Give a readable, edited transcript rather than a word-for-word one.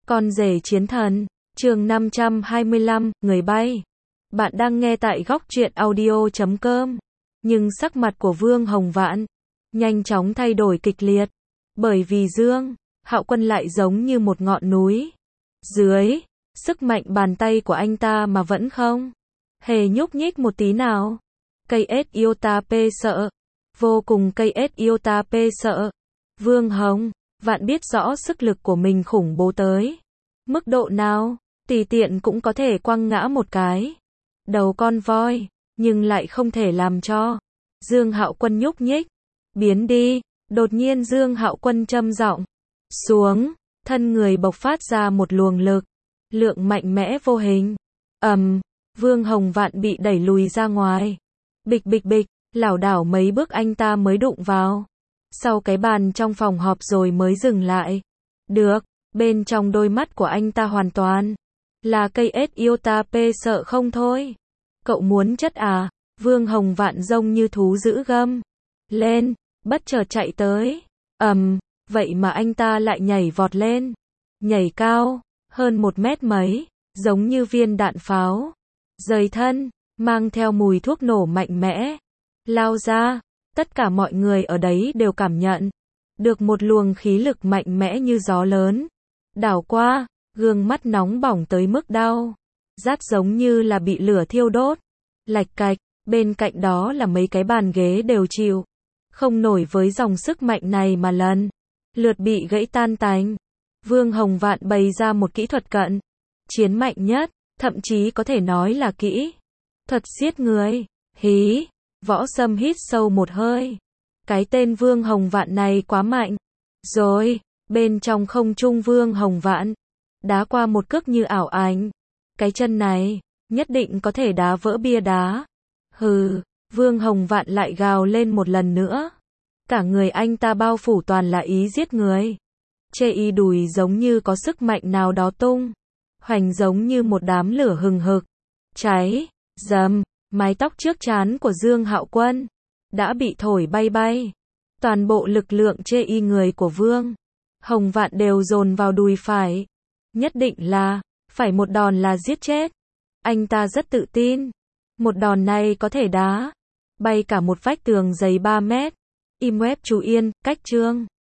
Con rể chiến thần, chương 525, người bay. Bạn đang nghe tại góc truyện audio.com. Nhưng sắc mặt của Vương Hồng Vạn nhanh chóng thay đổi kịch liệt, bởi vì Dương Hạo Quân lại giống như một ngọn núi. Dưới sức mạnh bàn tay của anh ta mà vẫn không hề nhúc nhích một tí nào. KS Iota P sợ, vô cùng KS Iota P sợ. Vương Hồng Vạn biết rõ sức lực của mình khủng bố tới mức độ nào, tùy tiện cũng có thể quăng ngã một cái đầu con voi, nhưng lại không thể làm cho Dương Hạo Quân nhúc nhích, biến đi. Đột nhiên Dương Hạo Quân trầm giọng xuống, thân người bộc phát ra một luồng lực lượng mạnh mẽ vô hình. Vương Hồng Vạn bị đẩy lùi ra ngoài. Bịch bịch bịch, lảo đảo mấy bước anh ta mới đụng vào sau cái bàn trong phòng họp rồi mới dừng lại được. Bên trong đôi mắt của anh ta hoàn toàn là KS Iota P sợ không thôi. Cậu muốn chất à? Vương Hồng Vạn giống như thú dữ gầm lên, bất chợt chạy tới. Vậy mà anh ta lại nhảy vọt lên, nhảy cao hơn 1 mét mấy, giống như viên đạn pháo rời thân, mang theo mùi thuốc nổ mạnh mẽ lao ra. Tất cả mọi người ở đấy đều cảm nhận được một luồng khí lực mạnh mẽ như gió lớn đảo qua, gương mắt nóng bỏng tới mức đau rát, giống như là bị lửa thiêu đốt. Lạch cạch, bên cạnh đó là mấy cái bàn ghế đều chịu không nổi với dòng sức mạnh này mà lần lượt bị gãy tan tành. Vương Hồng Vạn bày ra một kỹ thuật cận chiến mạnh nhất, thậm chí có thể nói là kỹ thuật giết người. Hí, Võ Sâm hít sâu một hơi. Cái tên Vương Hồng Vạn này quá mạnh rồi. Bên trong không trung Vương Hồng Vạn đá qua một cước như ảo ảnh. Cái chân này nhất định có thể đá vỡ bia đá. Hừ, Vương Hồng Vạn lại gào lên một lần nữa. Cả người anh ta bao phủ toàn là ý giết người. Chê y đùi giống như có sức mạnh nào đó tung hoành, giống như một đám lửa hừng hực cháy. Dầm, mái tóc trước trán của Dương Hạo Quân đã bị thổi bay bay. Toàn bộ lực lượng chê y người của Vương Hồng Vạn đều dồn vào đùi phải. Nhất định là phải một đòn là giết chết. Anh ta rất tự tin, một đòn này có thể đá bay cả một vách tường dày 3 mét. Im web chú Yên, cách chương